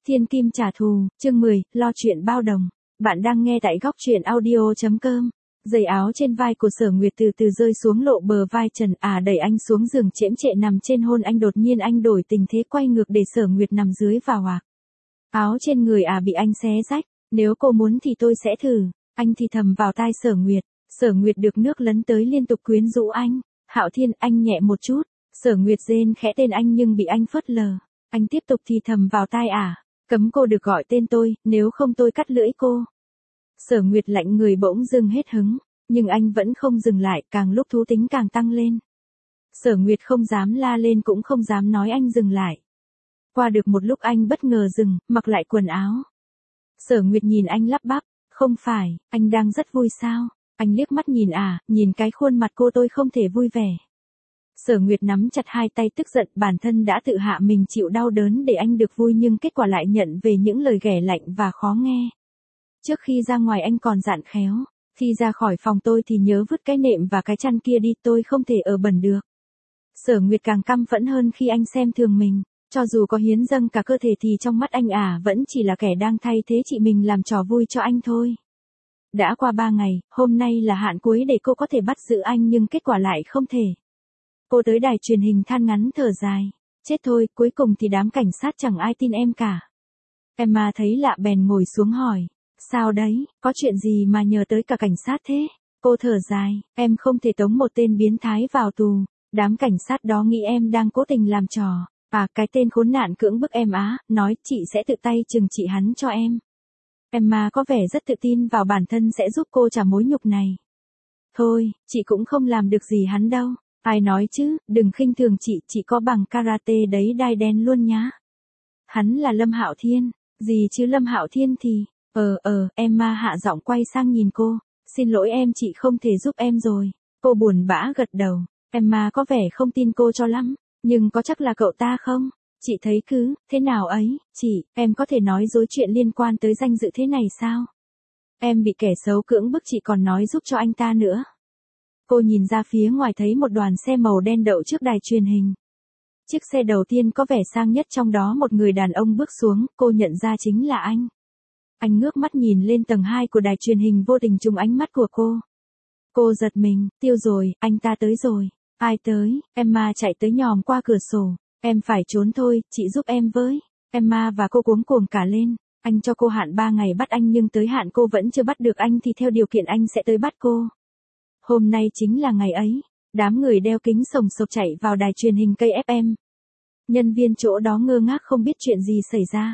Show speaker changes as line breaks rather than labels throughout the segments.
Thiên Kim trả thù, chương 10, lo chuyện bao đồng. Bạn đang nghe tại góc truyện audio.com. Giày áo trên vai của Sở Nguyệt từ từ rơi xuống lộ bờ vai trần, đẩy anh xuống giường chễm chệ nằm trên hôn anh. Đột nhiên anh đổi tình thế quay ngược để Sở Nguyệt nằm dưới vào hoạc. Áo trên người bị anh xé rách, nếu cô muốn thì tôi sẽ thử. Anh thì thầm vào tai Sở Nguyệt. Sở Nguyệt được nước lấn tới liên tục quyến rũ anh. Hạo Thiên, anh nhẹ một chút. Sở Nguyệt rên khẽ tên anh nhưng bị anh phớt lờ. Anh tiếp tục thì thầm vào tai cấm cô được gọi tên tôi, nếu không tôi cắt lưỡi cô. Sở Nguyệt lạnh người bỗng dưng hết hứng, nhưng anh vẫn không dừng lại, càng lúc thú tính càng tăng lên. Sở Nguyệt không dám la lên cũng không dám nói anh dừng lại. Qua được một lúc anh bất ngờ dừng, mặc lại quần áo. Sở Nguyệt nhìn anh lắp bắp, không phải, anh đang rất vui sao? Anh liếc mắt nhìn nhìn cái khuôn mặt cô tôi không thể vui vẻ. Sở Nguyệt nắm chặt hai tay tức giận, bản thân đã tự hạ mình chịu đau đớn để anh được vui nhưng kết quả lại nhận về những lời ghẻ lạnh và khó nghe. Trước khi ra ngoài anh còn dặn khéo, khi ra khỏi phòng tôi thì nhớ vứt cái nệm và cái chăn kia đi, tôi không thể ở bẩn được. Sở Nguyệt càng căm phẫn hơn khi anh xem thường mình, cho dù có hiến dâng cả cơ thể thì trong mắt anh vẫn chỉ là kẻ đang thay thế chị mình làm trò vui cho anh thôi. Đã qua 3 ngày, hôm nay là hạn cuối để cô có thể bắt giữ anh nhưng kết quả lại không thể. Cô tới đài truyền hình than ngắn thở dài. Chết thôi, cuối cùng thì đám cảnh sát chẳng ai tin em cả. Emma thấy lạ bèn ngồi xuống hỏi. Sao đấy, có chuyện gì mà nhờ tới cả cảnh sát thế? Cô thở dài, em không thể tống một tên biến thái vào tù. Đám cảnh sát đó nghĩ em đang cố tình làm trò. Cái tên khốn nạn cưỡng bức em nói chị sẽ tự tay trừng trị hắn cho em. Emma có vẻ rất tự tin vào bản thân sẽ giúp cô trả mối nhục này. Thôi, chị cũng không làm được gì hắn đâu. Ai nói chứ, đừng khinh thường chị có bằng karate đấy, đai đen luôn nhá. Hắn là Lâm Hạo Thiên, gì chứ Lâm Hạo Thiên thì, Emma hạ giọng quay sang nhìn cô, xin lỗi em, chị không thể giúp em rồi. Cô buồn bã gật đầu, Emma có vẻ không tin cô cho lắm, nhưng có chắc là cậu ta không? Chị thấy cứ, thế nào ấy, em có thể nói dối chuyện liên quan tới danh dự thế này sao? Em bị kẻ xấu cưỡng bức chị còn nói giúp cho anh ta nữa. Cô nhìn ra phía ngoài thấy một đoàn xe màu đen đậu trước đài truyền hình. Chiếc xe đầu tiên có vẻ sang nhất, trong đó một người đàn ông bước xuống, cô nhận ra chính là anh. Anh ngước mắt nhìn lên tầng 2 của đài truyền hình, vô tình trùng ánh mắt của cô. Cô giật mình, tiêu rồi, anh ta tới rồi. Ai tới? Emma chạy tới nhòm qua cửa sổ. Em phải trốn thôi, chị giúp em với. Emma và cô cuống cuồng cả lên. Anh cho cô hạn 3 ngày bắt anh nhưng tới hạn cô vẫn chưa bắt được anh thì theo điều kiện anh sẽ tới bắt cô. Hôm nay chính là ngày ấy, đám người đeo kính sồng sộc chạy vào đài truyền hình KFM. Nhân viên chỗ đó ngơ ngác không biết chuyện gì xảy ra.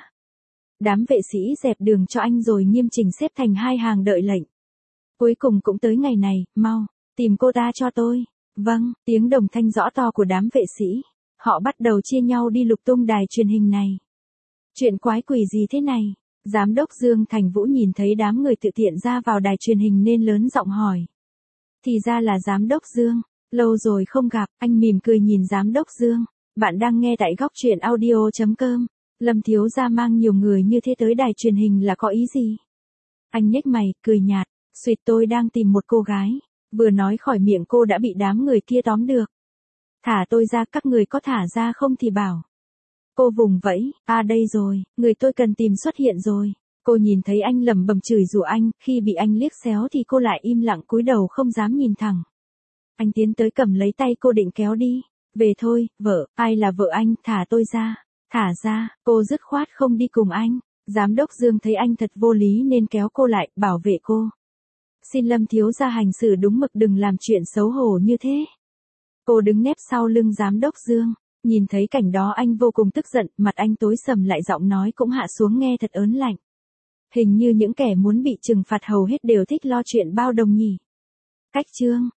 Đám vệ sĩ dẹp đường cho anh rồi nghiêm chỉnh xếp thành 2 hàng đợi lệnh. Cuối cùng cũng tới ngày này, mau, tìm cô ta cho tôi. Vâng, tiếng đồng thanh rõ to của đám vệ sĩ. Họ bắt đầu chia nhau đi lục tung đài truyền hình này. Chuyện quái quỷ gì thế này? Giám đốc Dương Thành Vũ nhìn thấy đám người tự tiện ra vào đài truyền hình nên lớn giọng hỏi. Thì ra là giám đốc Dương, lâu rồi không gặp. Anh mỉm cười nhìn giám đốc Dương. Bạn đang nghe tại góc truyện audio.com. Lâm thiếu gia mang nhiều người như thế tới đài truyền hình là có ý gì? Anh nhếch mày, cười nhạt. Suýt, tôi đang tìm một cô gái. Vừa nói khỏi miệng cô đã bị đám người kia tóm được. Thả tôi ra, các người có thả ra không thì bảo. Cô vùng vẫy, đây rồi, người tôi cần tìm xuất hiện rồi. Cô nhìn thấy anh lẩm bẩm chửi rủa anh, khi bị anh liếc xéo thì cô lại im lặng cúi đầu không dám nhìn thẳng. Anh tiến tới cầm lấy tay cô định kéo đi. Về thôi, vợ, ai là vợ anh, thả tôi ra. Thả ra, cô dứt khoát không đi cùng anh. Giám đốc Dương thấy anh thật vô lý nên kéo cô lại, bảo vệ cô. Xin Lâm thiếu gia hành xử đúng mực, đừng làm chuyện xấu hổ như thế. Cô đứng nép sau lưng giám đốc Dương. Nhìn thấy cảnh đó anh vô cùng tức giận, mặt anh tối sầm lại, giọng nói cũng hạ xuống nghe thật ớn lạnh. Hình như những kẻ muốn bị trừng phạt hầu hết đều thích lo chuyện bao đồng nhỉ. Cách chương.